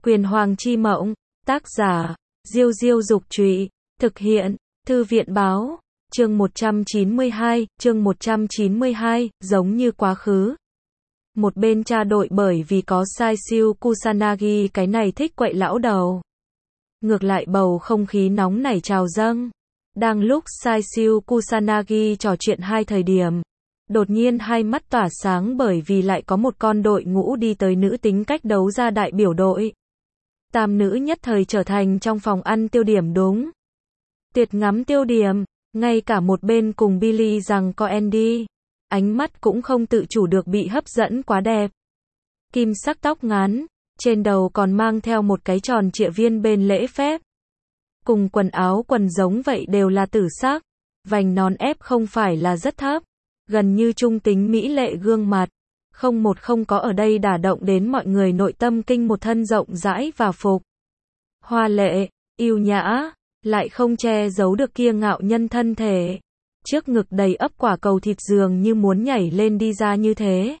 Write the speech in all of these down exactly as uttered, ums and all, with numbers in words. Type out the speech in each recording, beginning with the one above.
Quyền Hoàng chi mộng, tác giả, Diêu Diêu Dục Trụy, thực hiện, Thư viện Báo, chương một trăm chín mươi hai, chương một trăm chín mươi hai, giống như quá khứ. Một bên cha đội bởi vì có Saisyu Kusanagi cái này thích quậy lão đầu. Ngược lại bầu không khí nóng nảy trào dâng. Đang lúc Saisyu Kusanagi trò chuyện hai thời điểm, đột nhiên hai mắt tỏa sáng bởi vì lại có một con đội ngũ đi tới nữ tính cách đấu ra đại biểu đội. Tam nữ nhất thời trở thành trong phòng ăn tiêu điểm đúng. Tuyệt ngắm tiêu điểm, ngay cả một bên cùng Billy rằng có Andy. Ánh mắt cũng không tự chủ được bị hấp dẫn quá đẹp. Kim sắc tóc ngắn, trên đầu còn mang theo một cái tròn trịa viên bên lễ phép. Cùng quần áo quần giống vậy đều là tử sắc. Vành nón ép không phải là rất thấp. Gần như trung tính mỹ lệ gương mặt. Không một không có ở đây đả động đến mọi người nội tâm kinh một thân rộng rãi và phục. Hoa lệ, yêu nhã, lại không che giấu được kia ngạo nhân thân thể. Trước ngực đầy ấp quả cầu thịt dường như muốn nhảy lên đi ra như thế.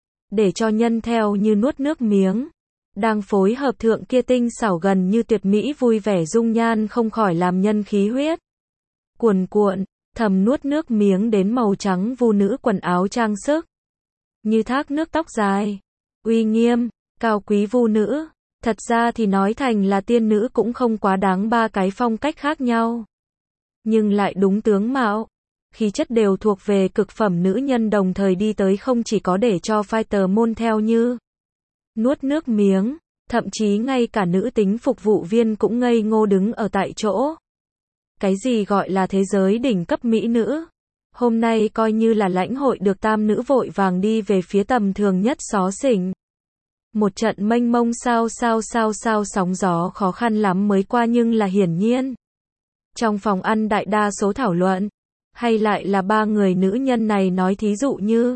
Để cho nhân theo như nuốt nước miếng. Đang phối hợp thượng kia tinh xảo gần như tuyệt mỹ vui vẻ dung nhan không khỏi làm nhân khí huyết. Cuồn cuộn, thầm nuốt nước miếng đến màu trắng vu nữ quần áo trang sức. Như thác nước tóc dài, uy nghiêm, cao quý vu nữ. Thật ra thì nói thành là tiên nữ cũng không quá đáng, ba cái phong cách khác nhau. Nhưng lại đúng tướng mạo. Khí chất đều thuộc về cực phẩm nữ nhân, đồng thời đi tới không chỉ có để cho fighter môn theo như nuốt nước miếng, thậm chí ngay cả nữ tính phục vụ viên cũng ngây ngô đứng ở tại chỗ. Cái gì gọi là thế giới đỉnh cấp mỹ nữ? Hôm nay coi như là lãnh hội được, tam nữ vội vàng đi về phía tầm thường nhất xó xỉnh. Một trận mênh mông sao sao sao sao sóng gió khó khăn lắm mới qua, nhưng là hiển nhiên. Trong phòng ăn đại đa số thảo luận, hay lại là ba người nữ nhân này nói, thí dụ như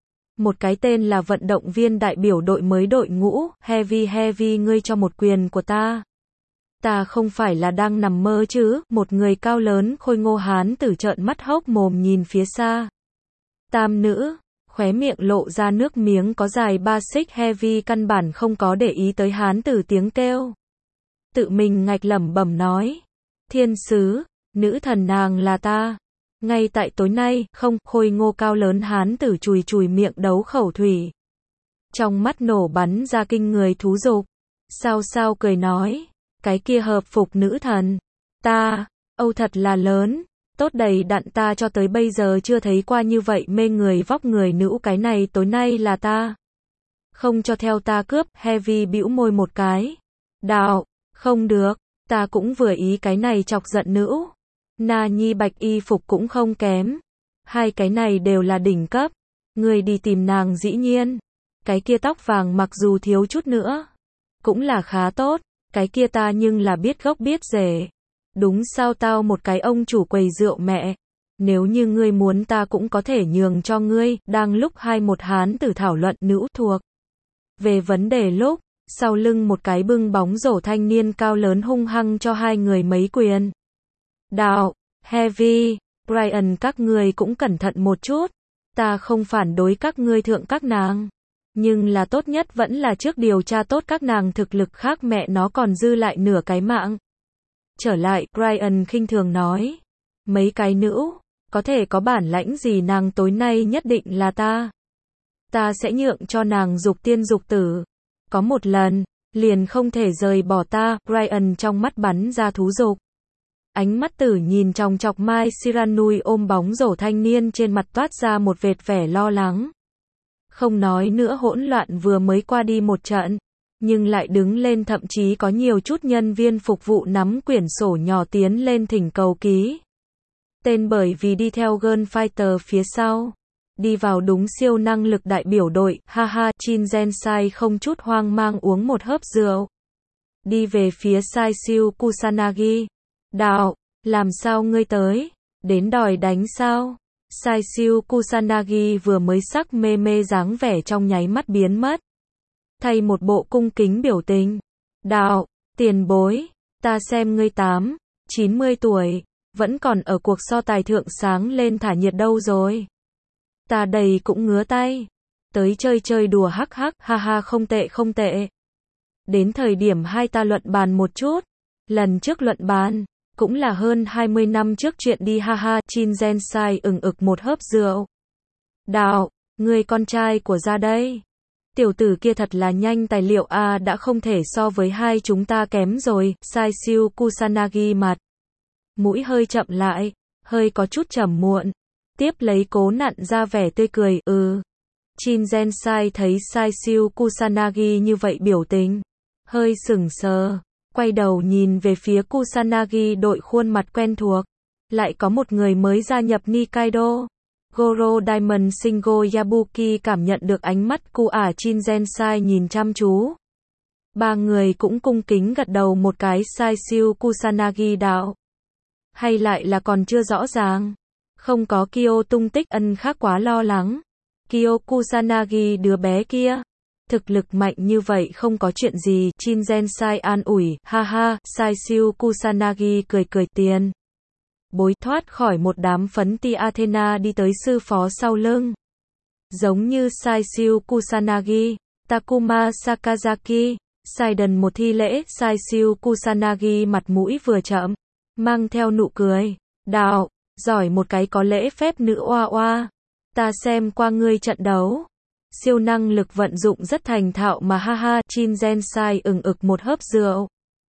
một cái tên là vận động viên đại biểu đội mới đội ngũ, Heavy Heavy ngươi cho một quyền của ta. Ta không phải là đang nằm mơ chứ, một người cao lớn khôi ngô hán tử trợn mắt hốc mồm nhìn phía xa. Tam nữ, khóe miệng lộ ra nước miếng có dài ba xích, Heavy căn bản không có để ý tới hán tử tiếng kêu. Tự mình ngạch lẩm bẩm nói. Thiên sứ, nữ thần nàng là ta. Ngay tại tối nay, không, khôi ngô cao lớn hán tử chùi chùi miệng đấu khẩu thủy. Trong mắt nổ bắn ra kinh người thú dục. Sao sao cười nói. Cái kia hợp phục nữ thần. Ta, âu thật là lớn. Tốt đầy đặn, ta cho tới bây giờ chưa thấy qua như vậy mê người vóc người nữ, cái này tối nay là ta. Không cho theo ta cướp, Heavy bĩu môi một cái. Đạo, không được, ta cũng vừa ý cái này chọc giận nữ. Na Nhi bạch y phục cũng không kém. Hai cái này đều là đỉnh cấp. Người đi tìm nàng dĩ nhiên. Cái kia tóc vàng mặc dù thiếu chút nữa, cũng là khá tốt. Cái kia ta nhưng là biết gốc biết rễ. Đúng sao, tao một cái ông chủ quầy rượu mẹ. Nếu như ngươi muốn ta cũng có thể nhường cho ngươi. Đang lúc hai một hán tử thảo luận nữ thuộc về vấn đề lúc, sau lưng một cái bưng bóng rổ thanh niên cao lớn hung hăng cho hai người mấy quyền. Đạo, Heavy, Brian, các ngươi cũng cẩn thận một chút. Ta không phản đối các ngươi thượng các nàng. Nhưng là tốt nhất vẫn là trước điều tra tốt các nàng thực lực, khác mẹ nó còn dư lại nửa cái mạng. Trở lại, Brian khinh thường nói. Mấy cái nữ, có thể có bản lãnh gì, nàng tối nay nhất định là ta. Ta sẽ nhượng cho nàng dục tiên dục tử. Có một lần, liền không thể rời bỏ ta. Brian trong mắt bắn ra thú dục. Ánh mắt tử nhìn chòng chọc Mai Shiranui ôm bóng rổ thanh niên, trên mặt toát ra một vệt vẻ lo lắng. Không nói nữa, hỗn loạn vừa mới qua đi một trận, nhưng lại đứng lên, thậm chí có nhiều chút nhân viên phục vụ nắm quyển sổ nhỏ tiến lên thỉnh cầu ký tên, bởi vì đi theo Gunfighter phía sau. Đi vào đúng siêu năng lực đại biểu đội, ha ha. Chin Gensai không chút hoang mang uống một hớp rượu. Đi về phía Saisyu Kusanagi. Đạo, làm sao ngươi tới? Đến đòi đánh sao? Saisyu Kusanagi vừa mới sắc mê mê dáng vẻ trong nháy mắt biến mất. Thay một bộ cung kính biểu tình. Đạo, tiền bối, ta xem ngươi tám, chín mươi tuổi, vẫn còn ở cuộc so tài thượng sáng lên thả nhiệt đâu rồi. Ta đầy cũng ngứa tay. Tới chơi chơi đùa hắc hắc, ha ha, không tệ không tệ. Đến thời điểm hai ta luận bàn một chút. Lần trước luận bàn, cũng là hơn hai mươi năm trước chuyện đi ha ha. Chin Gensai ừng ực một hớp rượu. Đạo, người con trai của gia đây. Tiểu tử kia thật là nhanh, tài liệu A đã không thể so với hai chúng ta kém rồi. Sai Siêu Kusanagi mặt mũi hơi chậm lại, hơi có chút trầm muộn. Tiếp lấy cố nặn ra vẻ tươi cười, ừ. Chin Gensai thấy Sai Siêu Kusanagi như vậy biểu tình, hơi sững sờ, quay đầu nhìn về phía Kusanagi đội khuôn mặt quen thuộc. Lại có một người mới gia nhập Nikaido. Goro Diamond Shingo Yabuki cảm nhận được ánh mắt cu ả Chin Gensai nhìn chăm chú. Ba người cũng cung kính gật đầu một cái. Sai Siêu Kusanagi đạo. Hay lại là còn chưa rõ ràng. Không có Kyo tung tích, ân khác quá lo lắng. Kyo Kusanagi đứa bé kia. Thực lực mạnh như vậy không có chuyện gì. Chin Gensai an ủi, ha ha. Sai Siêu Kusanagi cười cười tiền. Bối thoát khỏi một đám phấn ti Athena đi tới sư phó sau lưng. Giống như Sai Siêu Kusanagi, Takuma Sakazaki, Saiden một thi lễ. Sai Siêu Kusanagi mặt mũi vừa chậm, mang theo nụ cười. Đạo, giỏi một cái có lễ phép nữ oa oa. Ta xem qua ngươi trận đấu. Siêu năng lực vận dụng rất thành thạo mà ha ha. Chin Gensai ừng ực một hớp rượu.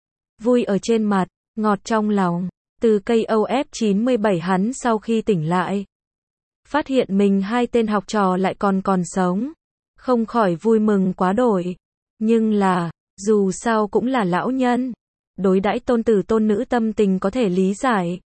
Vui ở trên mặt, ngọt trong lòng. Từ cây O F chín mươi bảy hắn sau khi tỉnh lại, phát hiện mình hai tên học trò lại còn còn sống. Không khỏi vui mừng quá đổi. Nhưng là, dù sao cũng là lão nhân. Đối đãi tôn tử tôn nữ tâm tình có thể lý giải.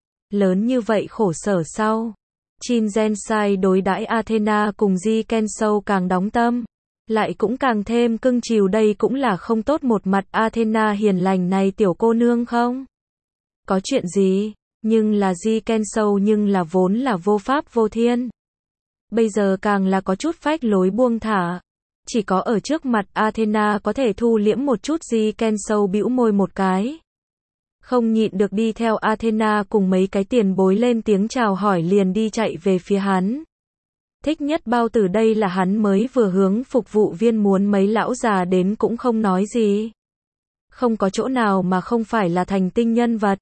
Lớn như vậy khổ sở sau. Chin Gensai đối đãi Athena cùng Ji Kensou càng đóng tâm. Lại cũng càng thêm cưng chiều, đây cũng là không tốt một mặt. Athena hiền lành này tiểu cô nương không có chuyện gì, nhưng là Ji Kensou nhưng là vốn là vô pháp vô thiên. Bây giờ càng là có chút phách lối buông thả. Chỉ có ở trước mặt Athena có thể thu liễm một chút. Ji Kensou bĩu môi một cái. Không nhịn được đi theo Athena cùng mấy cái tiền bối lên tiếng chào hỏi, liền đi chạy về phía hắn. Thích nhất bao tử đây là hắn mới vừa hướng phục vụ viên muốn mấy lão già đến cũng không nói gì. Không có chỗ nào mà không phải là thành tinh nhân vật.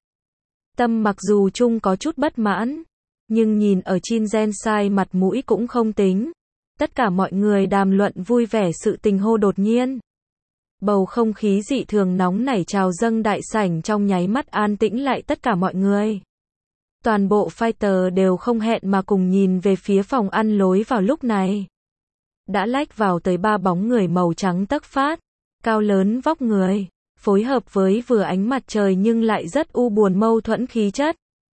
Tâm mặc dù chung có chút bất mãn, nhưng nhìn ở Chin Gensai mặt mũi cũng không tính. Tất cả mọi người đàm luận vui vẻ sự tình hô đột nhiên. Bầu không khí dị thường nóng nảy trào dâng đại sảnh trong nháy mắt an tĩnh lại tất cả mọi người. Toàn bộ fighter đều không hẹn mà cùng nhìn về phía phòng ăn lối vào lúc này. Đã lách vào tới ba bóng người màu trắng tấc phát, cao lớn vóc người, phối hợp với vừa ánh mặt trời nhưng lại rất u buồn mâu thuẫn khí chất.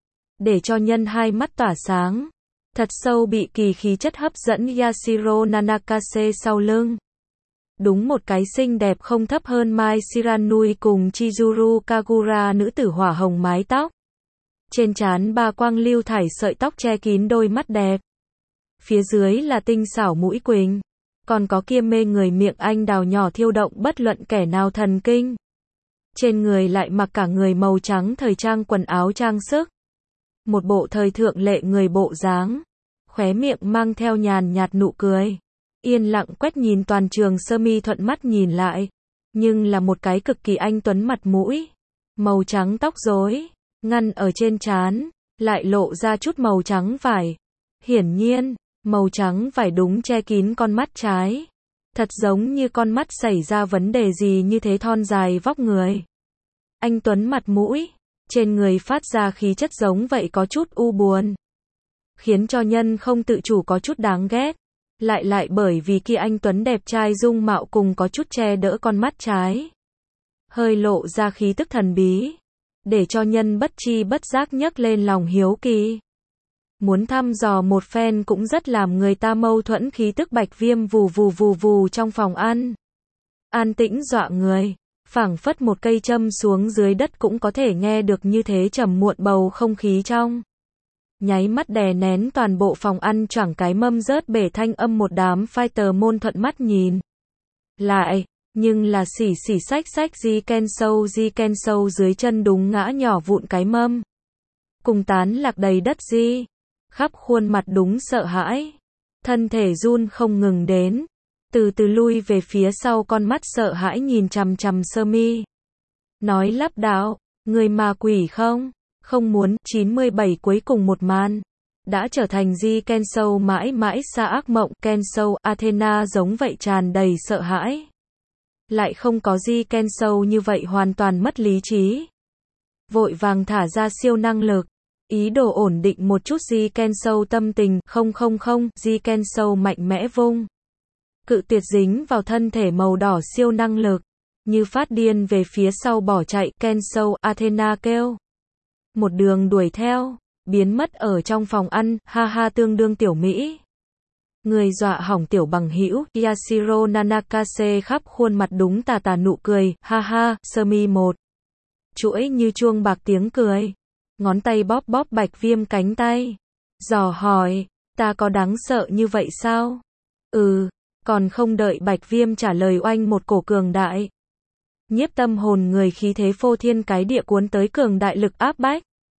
Để cho nhân hai mắt tỏa sáng. Thật sâu bị kỳ khí chất hấp dẫn. Yashiro Nanakase sau lưng. Đúng một cái xinh đẹp không thấp hơn Mai Shiranui cùng Chizuru Kagura, nữ tử hỏa hồng mái tóc. Trên trán ba quang lưu thải sợi tóc che kín đôi mắt đẹp. Phía dưới là tinh xảo mũi quỳnh. Còn có kia mê người miệng anh đào nhỏ thiêu động bất luận kẻ nào thần kinh. Trên người lại mặc cả người màu trắng thời trang quần áo trang sức. Một bộ thời thượng lệ người bộ dáng. Khóe miệng mang theo nhàn nhạt nụ cười. Yên lặng quét nhìn toàn trường, sơ mi thuận mắt nhìn lại. Nhưng là một cái cực kỳ anh tuấn mặt mũi. Màu trắng tóc rối, ngăn ở trên trán, lại lộ ra chút màu trắng vải. Hiển nhiên, màu trắng vải đúng che kín con mắt trái. Thật giống như con mắt xảy ra vấn đề gì như thế, thon dài vóc người. Anh tuấn mặt mũi, trên người phát ra khí chất giống vậy có chút u buồn. Khiến cho nhân không tự chủ có chút đáng ghét. Lại lại bởi vì kia anh tuấn đẹp trai dung mạo cùng có chút che đỡ con mắt trái. Hơi lộ ra khí tức thần bí. Để cho nhân bất chi bất giác nhấc lên lòng hiếu kỳ. Muốn thăm dò một phen cũng rất làm người ta mâu thuẫn. Khí tức bạch viêm vù vù vù vù trong phòng ăn. An tĩnh dọa người. Phảng phất một cây châm xuống dưới đất cũng có thể nghe được như thế trầm muộn bầu không khí trong. Nháy mắt đè nén toàn bộ phòng ăn choảng cái mâm rớt bể thanh âm. Một đám fighter môn thuận mắt nhìn lại, nhưng là xỉ xỉ xách xách. Ji Kensou Ji Kensou dưới chân đúng ngã nhỏ vụn cái mâm. Cùng tán lạc đầy đất Ji. Khắp khuôn mặt đúng sợ hãi. Thân thể run không ngừng đến. từ từ lui về phía sau, con mắt sợ hãi nhìn chằm chằm sơ mi. Nói lắp đạo, người ma quỷ không? Không muốn. chín mươi bảy cuối cùng một màn. Đã trở thành Ji Kensou mãi mãi xa ác mộng. Kensou, Athena giống vậy tràn đầy sợ hãi. Lại không có Ji Kensou như vậy hoàn toàn mất lý trí. Vội vàng thả ra siêu năng lực. Ý đồ ổn định một chút Ji Kensou tâm tình. Không không không, Ji Kensou mạnh mẽ vung. Cự tuyệt dính vào thân thể màu đỏ siêu năng lực. Như phát điên về phía sau bỏ chạy. Kensou, Athena kêu. Một đường đuổi theo. Biến mất ở trong phòng ăn. Ha ha, tương đương tiểu Mỹ. Người dọa hỏng tiểu bằng hữu. Yashiro Nanakase khắp khuôn mặt đúng tà tà nụ cười. Ha ha, sơ mi một. Chuỗi như chuông bạc tiếng cười. Ngón tay bóp bóp Bạch Viêm cánh tay. Dò hỏi, ta có đáng sợ như vậy sao? Ừ, còn không đợi Bạch Viêm trả lời, oanh một cổ cường đại. Nhiếp tâm hồn người, khí thế phô thiên cái địa cuốn tới, cường đại lực áp bách.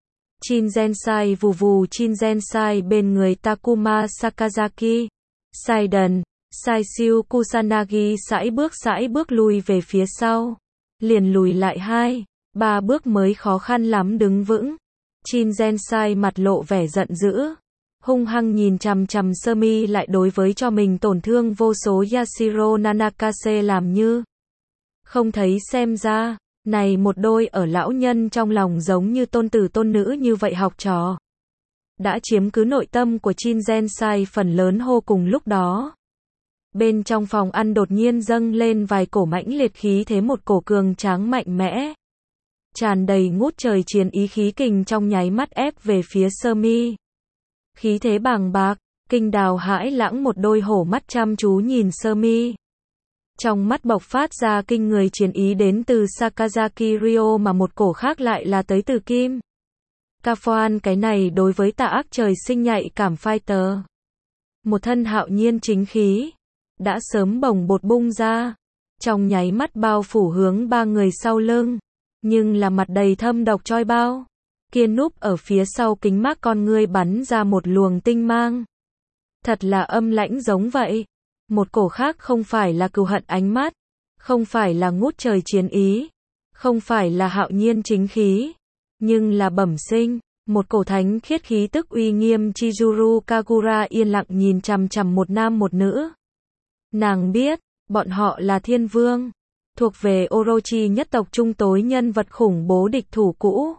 Shinzensai vù vù. Shinzensai bên người Takuma Sakazaki. Saiden, Saishu Kusanagi sải bước sải bước lui về phía sau. Liền lùi lại hai, ba bước mới khó khăn lắm đứng vững. Shinzensai mặt lộ vẻ giận dữ. Hung hăng nhìn chằm chằm sơ mi, lại đối với cho mình tổn thương vô số Yashiro Nanakase làm như không thấy. Xem ra, này một đôi ở lão nhân trong lòng giống như tôn tử tôn nữ như vậy học trò. Đã chiếm cứ nội tâm của Shinzensai phần lớn hô cùng lúc đó. Bên trong phòng ăn đột nhiên dâng lên vài cổ mãnh liệt khí thế, một cổ cường tráng mạnh mẽ. Tràn đầy ngút trời chiến ý, khí kình trong nháy mắt ép về phía sơ mi. Khí thế bàng bạc, kinh đào hãi lãng, một đôi hổ mắt chăm chú nhìn sơ mi. Trong mắt bộc phát ra kinh người chiến ý đến từ Sakazaki Ryo, mà một cổ khác lại là tới từ Kim Kafoan. Cái này đối với tà ác trời sinh nhạy cảm fighter. Một thân hạo nhiên chính khí. Đã sớm bồng bột bung ra. Trong nháy mắt bao phủ hướng ba người sau lưng. Nhưng là mặt đầy thâm độc choi bao. Kia núp ở phía sau kính mát con ngươi bắn ra một luồng tinh mang. Thật là âm lãnh giống vậy. Một cổ khác không phải là cừu hận ánh mắt. Không phải là ngút trời chiến ý. Không phải là hạo nhiên chính khí. Nhưng là bẩm sinh. Một cổ thánh khiết khí tức uy nghiêm. Chizuru Kagura yên lặng nhìn chằm chằm một nam một nữ. Nàng biết, bọn họ là thiên vương. Thuộc về Orochi nhất tộc trung tối nhân vật khủng bố, địch thủ cũ.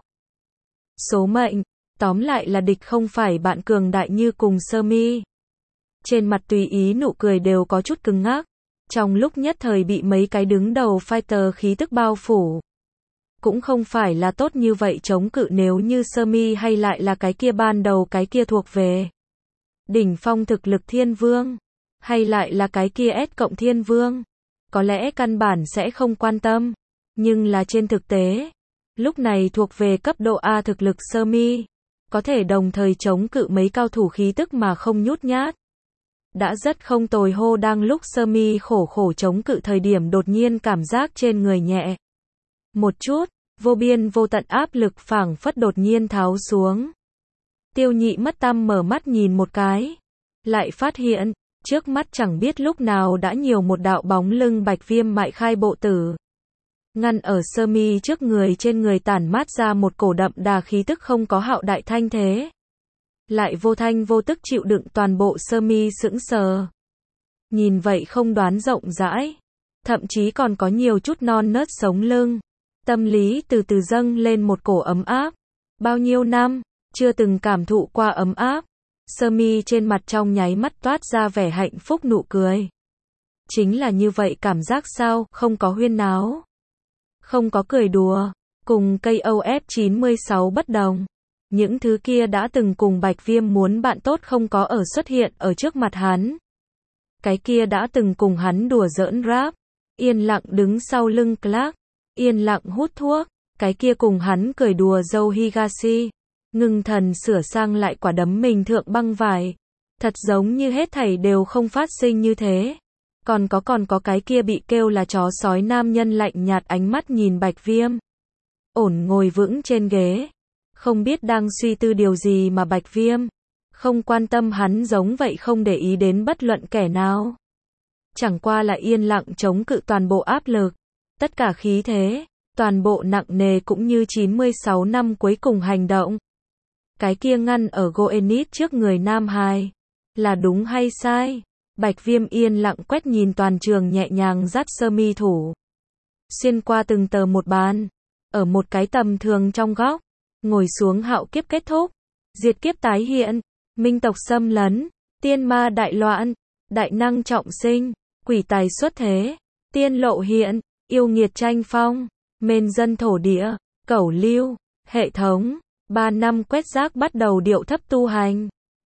Số mệnh, tóm lại là địch không phải bạn, cường đại như cùng sơ mi. Trên mặt tùy ý nụ cười đều có chút cứng ngắc. Trong lúc nhất thời bị mấy cái đứng đầu fighter khí tức bao phủ. Cũng không phải là tốt như vậy chống cự, nếu như sơ mi hay lại là cái kia ban đầu, cái kia thuộc về đỉnh phong thực lực thiên vương. Hay lại là cái kia S cộng thiên vương. Có lẽ căn bản sẽ không quan tâm. Nhưng là trên thực tế, lúc này thuộc về cấp độ A thực lực sơ mi. Có thể đồng thời chống cự mấy cao thủ khí tức mà không nhút nhát. Đã rất không tồi. Hô, đang lúc sơ mi khổ khổ chống cự thời điểm, đột nhiên cảm giác trên người nhẹ một chút, vô biên vô tận áp lực phảng phất đột nhiên tháo xuống. Tiêu Nhị mất tăm mở mắt nhìn một cái. Lại phát hiện, trước mắt chẳng biết lúc nào đã nhiều một đạo bóng lưng Bạch Viêm mại khai bộ tử. Ngăn ở sơ mi trước người, trên người tản mát ra một cổ đậm đà khí tức không có hạo đại thanh thế. Lại vô thanh vô tức chịu đựng toàn bộ. Sơ mi sững sờ. Nhìn vậy không đoán rộng rãi. Thậm chí còn có nhiều chút non nớt sống lưng. Tâm lý từ từ dâng lên một cổ ấm áp. Bao nhiêu năm, chưa từng cảm thụ qua ấm áp. Sơ mi trên mặt trong nháy mắt toát ra vẻ hạnh phúc nụ cười. Chính là như vậy cảm giác sao, không có huyên náo. Không có cười đùa. Cùng cây O F chín mươi sáu bất đồng. Những thứ kia đã từng cùng Bạch Viêm muốn bạn tốt không có ở xuất hiện ở trước mặt hắn. Cái kia đã từng cùng hắn đùa giỡn rap. Yên lặng đứng sau lưng Clark. Yên lặng hút thuốc. Cái kia cùng hắn cười đùa dâu Higashi. Ngưng thần sửa sang lại quả đấm mình thượng băng vải. Thật giống như hết thảy đều không phát sinh như thế. Còn có còn có cái kia bị kêu là chó sói nam nhân lạnh nhạt ánh mắt nhìn Bạch Viêm. Ổn ngồi vững trên ghế. Không biết đang suy tư điều gì mà Bạch Viêm không quan tâm hắn giống vậy, không để ý đến bất luận kẻ nào. chẳng qua là yên lặng chống cự toàn bộ áp lực, tất cả khí thế, toàn bộ nặng nề cũng như chín mươi sáu năm cuối cùng hành động. Cái kia ngăn ở Goenit trước người Nam Hải, là đúng hay sai? Bạch Viêm yên lặng quét nhìn toàn trường nhẹ nhàng dắt sơ mi thủ. Xuyên qua từng tờ một bàn, ở một cái tầm thường trong góc, ngồi xuống hạo kiếp kết thúc, diệt kiếp tái hiện, minh tộc xâm lấn, tiên ma đại loạn, đại năng trọng sinh, quỷ tài xuất thế, tiên lộ hiện, yêu nghiệt tranh phong, mền dân thổ địa, cẩu lưu, hệ thống, ba năm quét rác bắt đầu điệu thấp tu hành.